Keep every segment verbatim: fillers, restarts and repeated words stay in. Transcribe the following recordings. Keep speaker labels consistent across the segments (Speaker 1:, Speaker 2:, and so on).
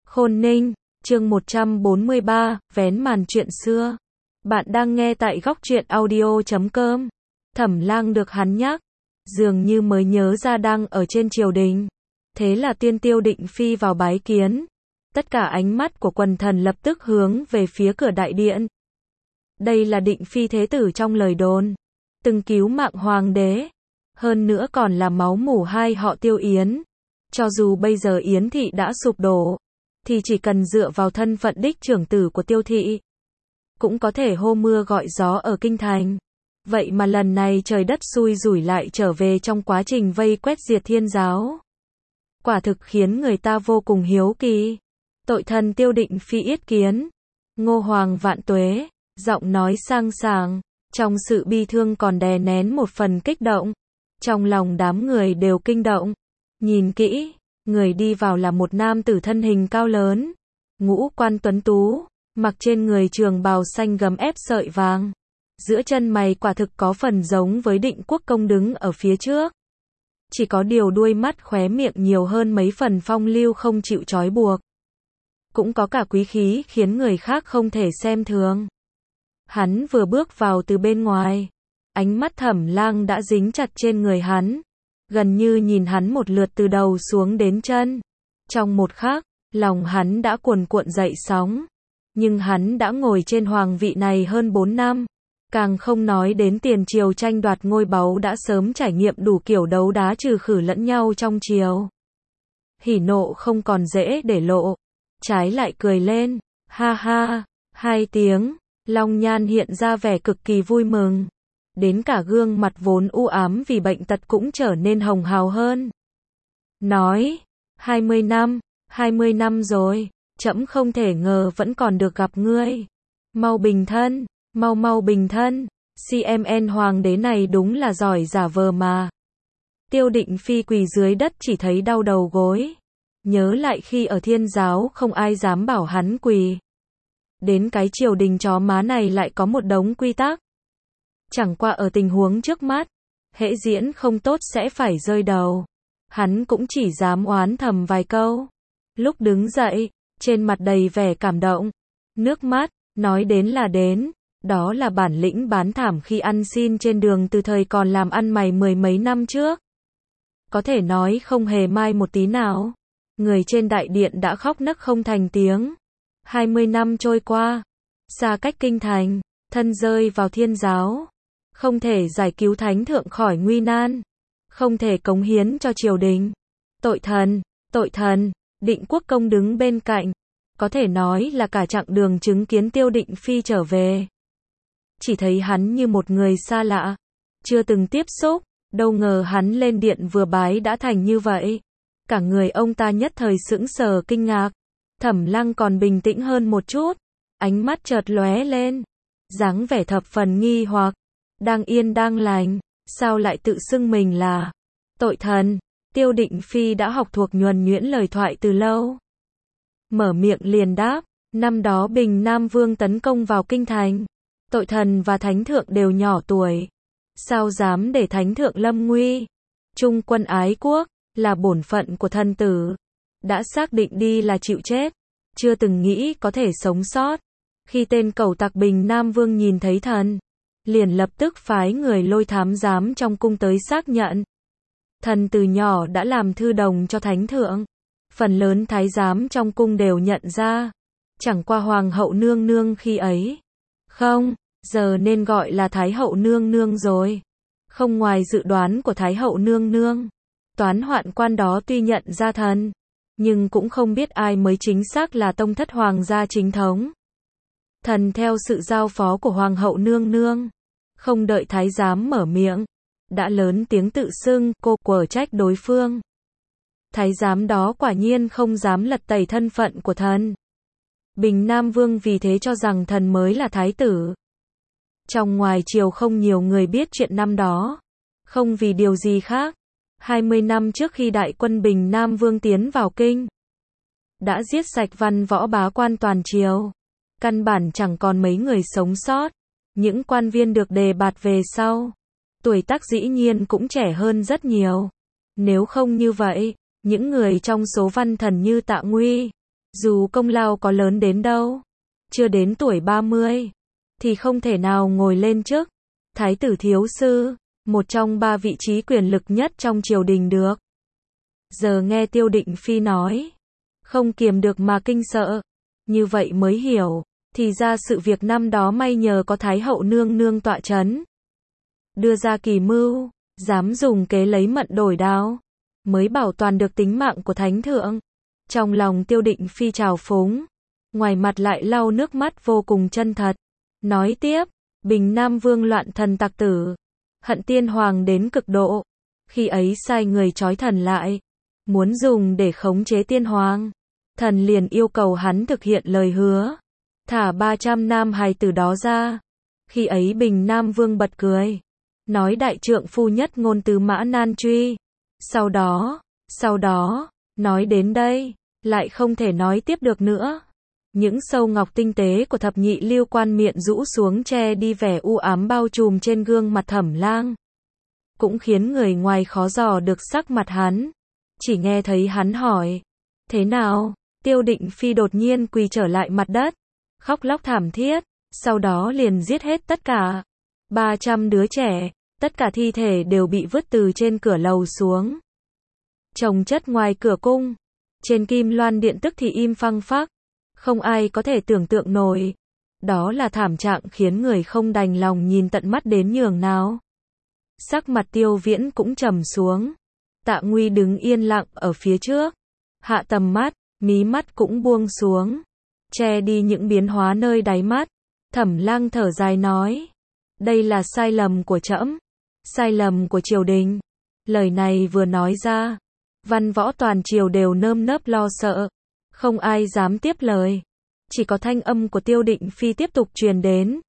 Speaker 1: Khôn Ninh, chương một trăm bốn mươi ba, vén màn chuyện xưa. Bạn đang nghe tại góc truyện audio chấm com. Thẩm Lang được hắn nhắc, dường như mới nhớ ra đang ở trên triều đình. Thế là Tiên Tiêu Định Phi vào bái kiến. Tất cả ánh mắt của quần thần lập tức hướng về phía cửa đại điện. Đây là Định Phi thế tử trong lời đồn, từng cứu mạng hoàng đế. Hơn nữa còn là máu mủ hai họ Tiêu Yến. Cho dù bây giờ Yến thị đã sụp đổ, thì chỉ cần dựa vào thân phận đích trưởng tử của Tiêu thị, cũng có thể hô mưa gọi gió ở kinh thành. Vậy mà lần này trời đất xui rủi lại trở về trong quá trình vây quét diệt Thiên giáo. Quả thực khiến người ta vô cùng hiếu kỳ. Tội thần Tiêu Định Phi yết kiến. Ngô Hoàng vạn tuế, giọng nói sang sảng, trong sự bi thương còn đè nén một phần kích động. Trong lòng đám người đều kinh động. Nhìn kỹ, người đi vào là một nam tử thân hình cao lớn, ngũ quan tuấn tú, mặc trên người trường bào xanh gấm ép sợi vàng. Giữa chân mày quả thực có phần giống với Định Quốc công đứng ở phía trước. Chỉ có điều đuôi mắt khóe miệng nhiều hơn mấy phần phong lưu không chịu trói buộc. Cũng có cả quý khí khiến người khác không thể xem thường. Hắn vừa bước vào từ bên ngoài, ánh mắt Thẩm Lang đã dính chặt trên người hắn, gần như nhìn hắn một lượt từ đầu xuống đến chân. Trong một khắc, lòng hắn đã cuồn cuộn dậy sóng. Nhưng hắn đã ngồi trên hoàng vị này hơn bốn năm, càng không nói đến tiền triều tranh đoạt ngôi báu đã sớm trải nghiệm đủ kiểu đấu đá trừ khử lẫn nhau trong triều. Hỉ nộ không còn dễ để lộ, trái lại cười lên, ha ha, hai tiếng, Long Nhan hiện ra vẻ cực kỳ vui mừng. Đến cả gương mặt vốn u ám vì bệnh tật cũng trở nên hồng hào hơn. Nói, hai mươi năm, hai mươi năm rồi, trẫm không thể ngờ vẫn còn được gặp ngươi. Mau bình thân, mau mau bình thân, xê em en hoàng đế này đúng là giỏi giả vờ mà. Tiêu Định Phi quỳ dưới đất chỉ thấy đau đầu gối. Nhớ lại khi ở Thiên giáo không ai dám bảo hắn quỳ. Đến cái triều đình chó má này lại có một đống quy tắc. Chẳng qua ở tình huống trước mắt, hễ diễn không tốt sẽ phải rơi đầu. Hắn cũng chỉ dám oán thầm vài câu. Lúc đứng dậy, trên mặt đầy vẻ cảm động. Nước mắt, nói đến là đến. Đó là bản lĩnh bán thảm khi ăn xin trên đường từ thời còn làm ăn mày mười mấy năm trước. Có thể nói không hề mai một tí nào. Người trên đại điện đã khóc nấc không thành tiếng. hai mươi năm trôi qua, xa cách kinh thành, thân rơi vào Thiên giáo. Không thể giải cứu thánh thượng khỏi nguy nan, không thể cống hiến cho triều đình. Tội thần, tội thần, Định Quốc công đứng bên cạnh, có thể nói là cả chặng đường chứng kiến Tiêu Định Phi trở về. Chỉ thấy hắn như một người xa lạ, chưa từng tiếp xúc, đâu ngờ hắn lên điện vừa bái đã thành như vậy. Cả người ông ta nhất thời sững sờ kinh ngạc. Thẩm Lang còn bình tĩnh hơn một chút, ánh mắt chợt lóe lên, dáng vẻ thập phần nghi hoặc. Đang yên đang lành, sao lại tự xưng mình là tội thần? Tiêu Định Phi đã học thuộc nhuần nhuyễn lời thoại từ lâu. Mở miệng liền đáp, năm đó Bình Nam Vương tấn công vào kinh thành, tội thần và thánh thượng đều nhỏ tuổi. Sao dám để thánh thượng lâm nguy? Trung quân ái quốc, là bổn phận của thần tử. Đã xác định đi là chịu chết, chưa từng nghĩ có thể sống sót. Khi tên cẩu tặc Bình Nam Vương nhìn thấy thần, liền lập tức phái người lôi thám giám trong cung tới xác nhận. Thần từ nhỏ đã làm thư đồng cho thánh thượng. Phần lớn thái giám trong cung đều nhận ra. Chẳng qua hoàng hậu nương nương khi ấy. Không, giờ nên gọi là thái hậu nương nương rồi. Không ngoài dự đoán của thái hậu nương nương. Toán hoạn quan đó tuy nhận ra thần, nhưng cũng không biết ai mới chính xác là tông thất hoàng gia chính thống. Thần theo sự giao phó của hoàng hậu nương nương, không đợi thái giám mở miệng, đã lớn tiếng tự xưng cô quở trách đối phương. Thái giám đó quả nhiên không dám lật tẩy thân phận của thần. Bình Nam Vương vì thế cho rằng thần mới là thái tử. Trong ngoài triều không nhiều người biết chuyện năm đó, không vì điều gì khác. hai mươi năm trước khi đại quân Bình Nam Vương tiến vào kinh, đã giết sạch văn võ bá quan toàn triều. Căn bản chẳng còn mấy người sống sót. Những quan viên được đề bạt về sau, tuổi tác dĩ nhiên cũng trẻ hơn rất nhiều. Nếu không như vậy, những người trong số văn thần như Tạ Nguy, Dù công lao có lớn đến đâu, chưa đến tuổi ba mươi, thì không thể nào ngồi lên chức thái tử thiếu sư, một trong ba vị trí quyền lực nhất trong triều đình được. Giờ nghe Tiêu Định Phi nói, không kiềm được mà kinh sợ, như vậy mới hiểu, thì ra sự việc năm đó may nhờ có Thái hậu nương nương tọa chấn, đưa ra kỳ mưu, dám dùng kế lấy mận đổi đao, mới bảo toàn được tính mạng của thánh thượng. Trong lòng Tiêu Định Phi trào phúng, ngoài mặt lại lau nước mắt vô cùng chân thật. Nói tiếp, Bình Nam Vương loạn thần tặc tử, hận tiên hoàng đến cực độ, khi ấy sai người trói thần lại, muốn dùng để khống chế tiên hoàng. Thần liền yêu cầu hắn thực hiện lời hứa, thả ba trăm nam hài tử đó ra. Khi ấy Bình Nam Vương bật cười, nói đại trượng phu nhất ngôn từ mã nan truy. Sau đó, sau đó, nói đến đây, lại không thể nói tiếp được nữa. Những sâu ngọc tinh tế của thập nhị lưu quan miệng rũ xuống che đi vẻ u ám bao trùm trên gương mặt Thẩm Lang, cũng khiến người ngoài khó dò được sắc mặt hắn. Chỉ nghe thấy hắn hỏi, thế nào? Tiêu Định Phi đột nhiên quỳ trở lại mặt đất, khóc lóc thảm thiết, sau đó liền giết hết tất cả ba trăm đứa trẻ, tất cả thi thể đều bị vứt từ trên cửa lầu xuống, chồng chất ngoài cửa cung. Trên Kim Loan Điện tức thì im phăng phắc, không ai có thể tưởng tượng nổi. Đó là thảm trạng khiến người không đành lòng nhìn tận mắt đến nhường nào. Sắc mặt Tiêu Viễn cũng trầm xuống. Tạ Nguy đứng yên lặng ở phía trước, hạ tầm mắt, mí mắt cũng buông xuống, che đi những biến hóa nơi đáy mắt. Thẩm Lang thở dài nói, đây là sai lầm của trẫm, sai lầm của triều đình. Lời này vừa nói ra, văn võ toàn triều đều nơm nớp lo sợ, không ai dám tiếp lời. Chỉ có thanh âm của Tiêu Định Phi tiếp tục truyền đến.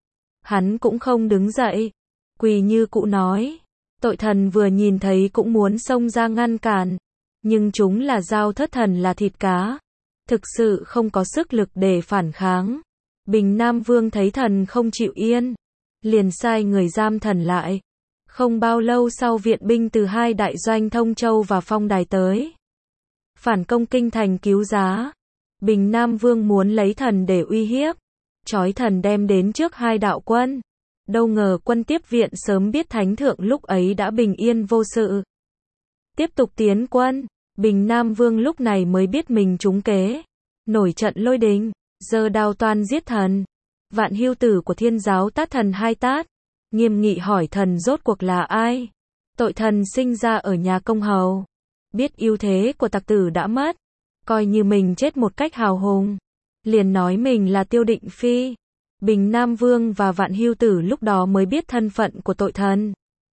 Speaker 1: Hắn cũng không đứng dậy, quỳ như cũ nói, tội thần vừa nhìn thấy cũng muốn xông ra ngăn cản, nhưng chúng là dao thất thần là thịt cá, thực sự không có sức lực để phản kháng. Bình Nam Vương thấy thần không chịu yên, liền sai người giam thần lại. Không bao lâu sau viện binh từ hai đại doanh Thông Châu và Phong Đài tới, phản công kinh thành cứu giá. Bình Nam Vương muốn lấy thần để uy hiếp, trói thần đem đến trước hai đạo quân. Đâu ngờ quân tiếp viện sớm biết thánh thượng lúc ấy đã bình yên vô sự, tiếp tục tiến quân. Bình Nam Vương lúc này mới biết mình trúng kế, nổi trận lôi đình, giơ đao toan giết thần. Vạn Hưu tử của Thiên giáo tát thần hai tát, nghiêm nghị hỏi thần rốt cuộc là ai. Tội thần sinh ra ở nhà công hầu, biết ưu thế của tặc tử đã mất, coi như mình chết một cách hào hùng, liền nói mình là Tiêu Định Phi. Bình Nam Vương và Vạn Hưu tử lúc đó mới biết thân phận của tội thần.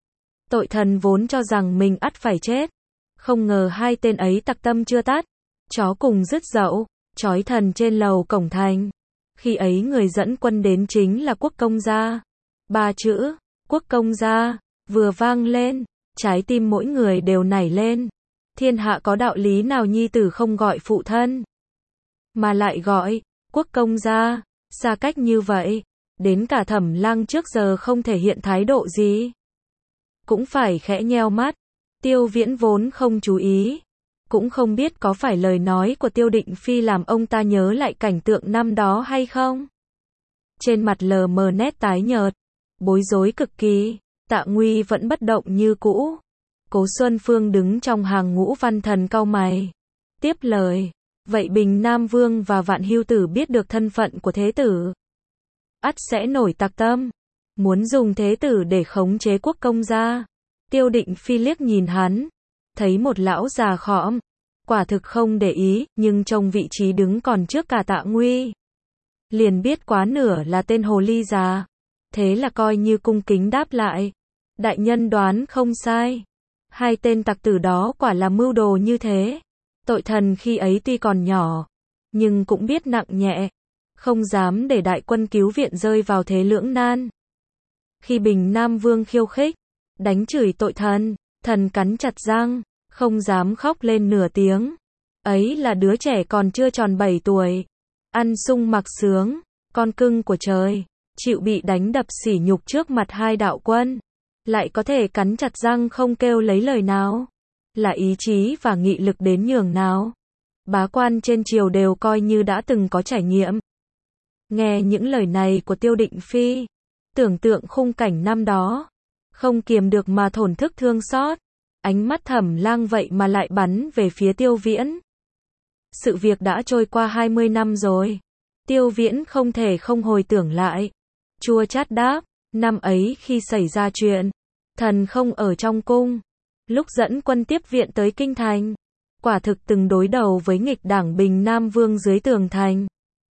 Speaker 1: Tội thần vốn cho rằng mình ắt phải chết, không ngờ hai tên ấy tặc tâm chưa tắt, chó cùng dứt dậu, trói thần trên lầu cổng thành. Khi ấy người dẫn quân đến chính là Quốc công gia. Ba chữ, Quốc công gia, vừa vang lên, trái tim mỗi người đều nảy lên. Thiên hạ có đạo lý nào nhi tử không gọi phụ thân, mà lại gọi Quốc công gia? Xa cách như vậy, đến cả Thẩm Lang trước giờ không thể hiện thái độ gì, cũng phải khẽ nheo mắt. Tiêu Viễn vốn không chú ý, cũng không biết có phải lời nói của Tiêu Định Phi làm ông ta nhớ lại cảnh tượng năm đó hay không. Trên mặt lờ mờ nét tái nhợt, bối rối cực kỳ. Tạ Nguy vẫn bất động như cũ. Cố Xuân Phương đứng trong hàng ngũ văn thần cau mày, tiếp lời, vậy Bình Nam Vương và Vạn Hưu tử biết được thân phận của thế tử, ắt sẽ nổi tặc tâm, muốn dùng thế tử để khống chế quốc công gia. Tiêu Định Phi liếc nhìn hắn, thấy một lão già khõm, quả thực không để ý, nhưng trong vị trí đứng còn trước cả Tạ Nguy, liền biết quá nửa là tên hồ ly già. Thế là coi như cung kính đáp lại, đại nhân đoán không sai, hai tên tặc tử đó quả là mưu đồ như thế. Tội thần khi ấy tuy còn nhỏ, nhưng cũng biết nặng nhẹ, không dám để đại quân cứu viện rơi vào thế lưỡng nan. Khi Bình Nam Vương khiêu khích, đánh chửi tội thần, thần cắn chặt răng, không dám khóc lên nửa tiếng. Ấy là đứa trẻ còn chưa tròn bảy tuổi, ăn sung mặc sướng, con cưng của trời, chịu bị đánh đập sỉ nhục trước mặt hai đạo quân, lại có thể cắn chặt răng không kêu lấy lời nào, là ý chí và nghị lực đến nhường nào. bá quan trên triều đều coi như đã từng có trải nghiệm. Nghe những lời này của Tiêu Định Phi, tưởng tượng khung cảnh năm đó, không kiềm được mà thổn thức thương xót, ánh mắt Thẩm Lang vậy mà lại bắn về phía Tiêu Viễn. Sự việc đã trôi qua hai mươi năm rồi, Tiêu Viễn không thể không hồi tưởng lại. Chua chát đáp, năm ấy khi xảy ra chuyện, thần không ở trong cung, lúc dẫn quân tiếp viện tới kinh thành, quả thực từng đối đầu với nghịch đảng Bình Nam Vương dưới tường thành.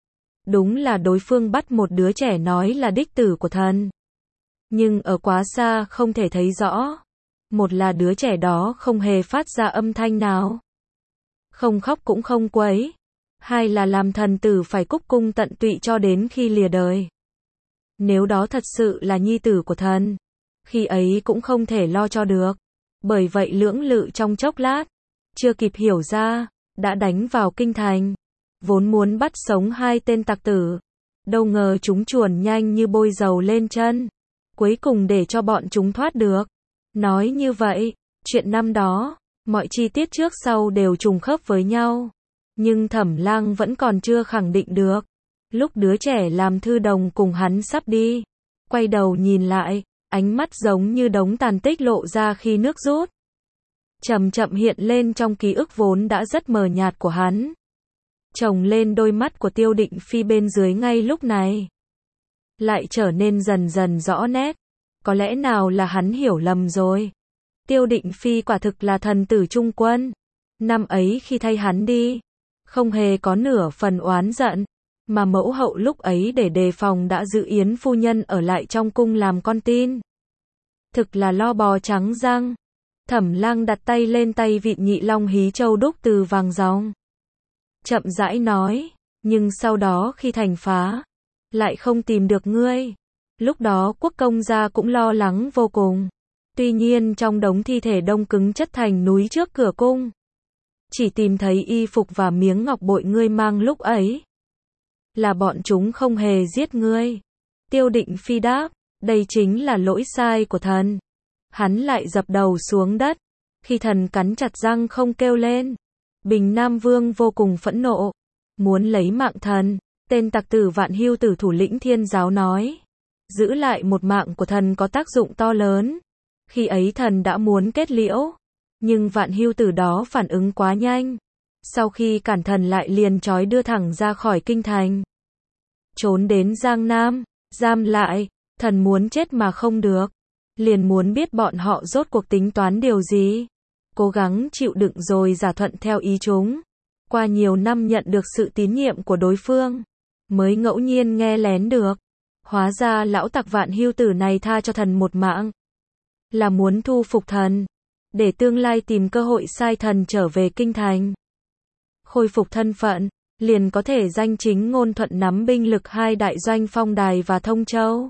Speaker 1: Đúng là đối phương bắt một đứa trẻ nói là đích tử của thần, nhưng ở quá xa không thể thấy rõ. Một là đứa trẻ đó không hề phát ra âm thanh nào, không khóc cũng không quấy. Hai là làm thần tử phải cúc cung tận tụy cho đến khi lìa đời. Nếu đó thật sự là nhi tử của thần, khi ấy cũng không thể lo cho được. Bởi vậy lưỡng lự trong chốc lát, chưa kịp hiểu ra, đã đánh vào kinh thành. Vốn muốn bắt sống hai tên tặc tử, đâu ngờ chúng chuồn nhanh như bôi dầu lên chân, cuối cùng để cho bọn chúng thoát được. Nói như vậy, chuyện năm đó, mọi chi tiết trước sau đều trùng khớp với nhau. Nhưng Thẩm Lang vẫn còn chưa khẳng định được. Lúc đứa trẻ làm thư đồng cùng hắn sắp đi, quay đầu nhìn lại, ánh mắt giống như đống tàn tích lộ ra khi nước rút, chậm chậm hiện lên trong ký ức vốn đã rất mờ nhạt của hắn. Chồng lên đôi mắt của Tiêu Định Phi bên dưới ngay lúc này, lại trở nên dần dần rõ nét. Có lẽ nào là hắn hiểu lầm rồi. Tiêu Định Phi quả thực là thần tử trung quân. Năm ấy khi thay hắn đi, không hề có nửa phần oán giận, mà mẫu hậu lúc ấy để đề phòng đã giữ Yến phu nhân ở lại trong cung làm con tin. Thực là lo bò trắng răng. Thẩm Lang đặt tay lên tay vịn Nhị Long hí châu đúc từ vàng ròng, chậm rãi nói, nhưng sau đó khi thành phá, lại không tìm được ngươi. Lúc đó quốc công gia cũng lo lắng vô cùng. Tuy nhiên trong đống thi thể đông cứng chất thành núi trước cửa cung, chỉ tìm thấy y phục và miếng ngọc bội ngươi mang lúc ấy. Là bọn chúng không hề giết ngươi. Tiêu Định Phi đáp, đây chính là lỗi sai của thần. Hắn lại dập đầu xuống đất. Khi thần cắn chặt răng không kêu lên, Bình Nam Vương vô cùng phẫn nộ, muốn lấy mạng thần. Tên tặc tử Vạn Hưu Tử thủ lĩnh Thiên giáo nói, giữ lại một mạng của thần có tác dụng to lớn. Khi ấy thần đã muốn kết liễu, nhưng Vạn Hưu Tử đó phản ứng quá nhanh. Sau khi cản thần lại liền trói đưa thẳng ra khỏi kinh thành, trốn đến Giang Nam, giam lại. Thần muốn chết mà không được, liền muốn biết bọn họ rốt cuộc tính toán điều gì. Cố gắng chịu đựng rồi giả thuận theo ý chúng. Qua nhiều năm nhận được sự tín nhiệm của đối phương, mới ngẫu nhiên nghe lén được. Hóa ra lão tặc Vạn Hưu Tử này tha cho thần một mạng, là muốn thu phục thần, để tương lai tìm cơ hội sai thần trở về kinh thành, khôi phục thân phận, liền có thể danh chính ngôn thuận nắm binh lực hai đại doanh Phong Đài và Thông Châu,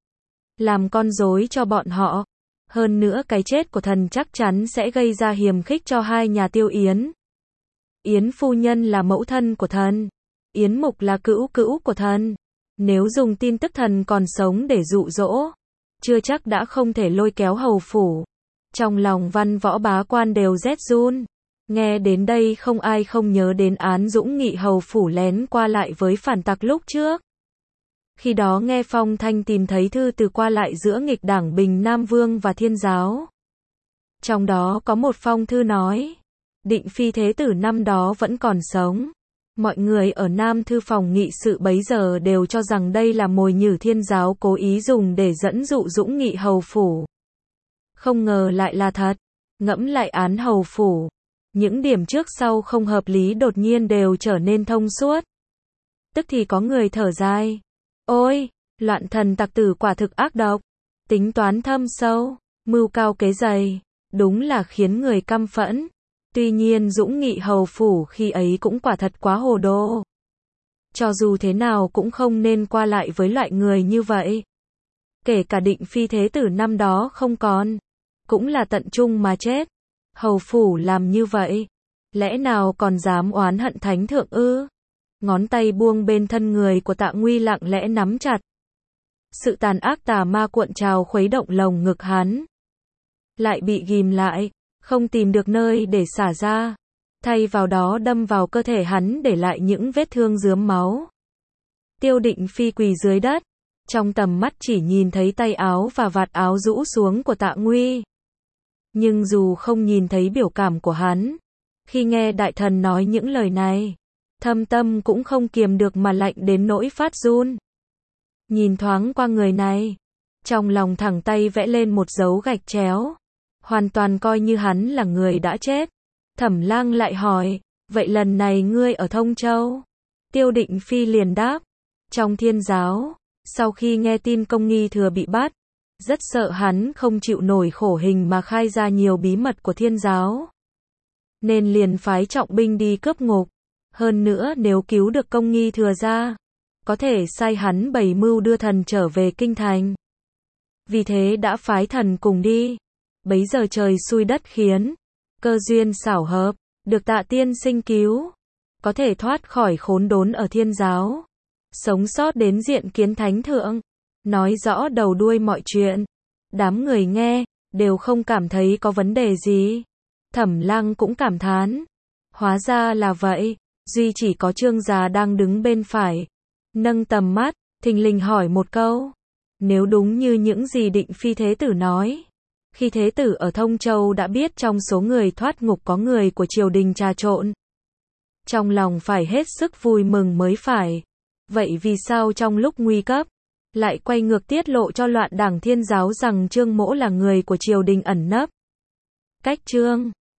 Speaker 1: làm con rối cho bọn họ. Hơn nữa cái chết của thần chắc chắn sẽ gây ra hiềm khích cho hai nhà Tiêu Yến. Yến phu nhân là mẫu thân của thần, Yến Mục là cữu cữu của thần. Nếu dùng tin tức thần còn sống để dụ dỗ, chưa chắc đã không thể lôi kéo hầu phủ. Trong lòng văn võ bá quan đều rét run. Nghe đến đây không ai không nhớ đến án Dũng Nghị hầu phủ lén qua lại với phản tặc lúc trước. Khi đó nghe phong thanh tìm thấy thư từ qua lại giữa nghịch đảng Bình Nam Vương và Thiên giáo. Trong đó có một phong thư nói, Định Phi thế tử năm đó vẫn còn sống. Mọi người ở Nam Thư phòng nghị sự bấy giờ đều cho rằng đây là mồi nhử Thiên giáo cố ý dùng để dẫn dụ Dũng Nghị hầu phủ. Không ngờ lại là thật. Ngẫm lại án hầu phủ, những điểm trước sau không hợp lý đột nhiên đều trở nên thông suốt. Tức thì có người thở dài, ôi, loạn thần tặc tử quả thực ác độc, tính toán thâm sâu, mưu cao kế dày, đúng là khiến người căm phẫn. Tuy nhiên Dũng Nghị hầu phủ khi ấy cũng quả thật quá hồ đồ. Cho dù thế nào cũng không nên qua lại với loại người như vậy. Kể cả Định Phi thế tử năm đó không còn, cũng là tận trung mà chết. Hầu phủ làm như vậy, lẽ nào còn dám oán hận thánh thượng ư? Ngón tay buông bên thân người của Tạ Nguy lặng lẽ nắm chặt. Sự tàn ác tà ma cuộn trào khuấy động lồng ngực hắn, lại bị ghim lại, không tìm được nơi để xả ra. thay vào đó đâm vào cơ thể hắn để lại những vết thương rướm máu. Tiêu Định Phi quỳ dưới đất, trong tầm mắt chỉ nhìn thấy tay áo và vạt áo rũ xuống của Tạ Nguy. Nhưng dù không nhìn thấy biểu cảm của hắn, khi nghe đại thần nói những lời này, thâm tâm cũng không kiềm được mà lạnh đến nỗi phát run. Nhìn thoáng qua người này, trong lòng thẳng tay vẽ lên một dấu gạch chéo, hoàn toàn coi như hắn là người đã chết. Thẩm Lang lại hỏi, vậy lần này ngươi ở Thông Châu? Tiêu Định Phi liền đáp, trong Thiên giáo, sau khi nghe tin Công Nghi Thừa bị bắt, rất sợ hắn không chịu nổi khổ hình mà khai ra nhiều bí mật của Thiên giáo, nên liền phái trọng binh đi cướp ngục. Hơn nữa nếu cứu được Công Nghi Thừa ra, có thể sai hắn bày mưu đưa thần trở về kinh thành. Vì thế đã phái thần cùng đi. Bấy giờ trời xui đất khiến, cơ duyên xảo hợp, được Tạ tiên sinh cứu, có thể thoát khỏi khốn đốn ở Thiên giáo, sống sót đến diện kiến thánh thượng. Nói rõ đầu đuôi mọi chuyện, đám người nghe đều không cảm thấy có vấn đề gì. Thẩm Lang cũng cảm thán, hóa ra là vậy. Duy chỉ có Trương già đang đứng bên phải, nâng tầm mắt, thình lình hỏi một câu, nếu đúng như những gì Định Phi Thế Tử nói, khi Thế Tử ở Thông Châu đã biết trong số người thoát ngục có người của triều đình trà trộn, trong lòng phải hết sức vui mừng mới phải. Vậy vì sao trong lúc nguy cấp, lại quay ngược tiết lộ cho loạn đảng Thiên giáo rằng Trương Mỗ là người của triều đình ẩn nấp? Cách chương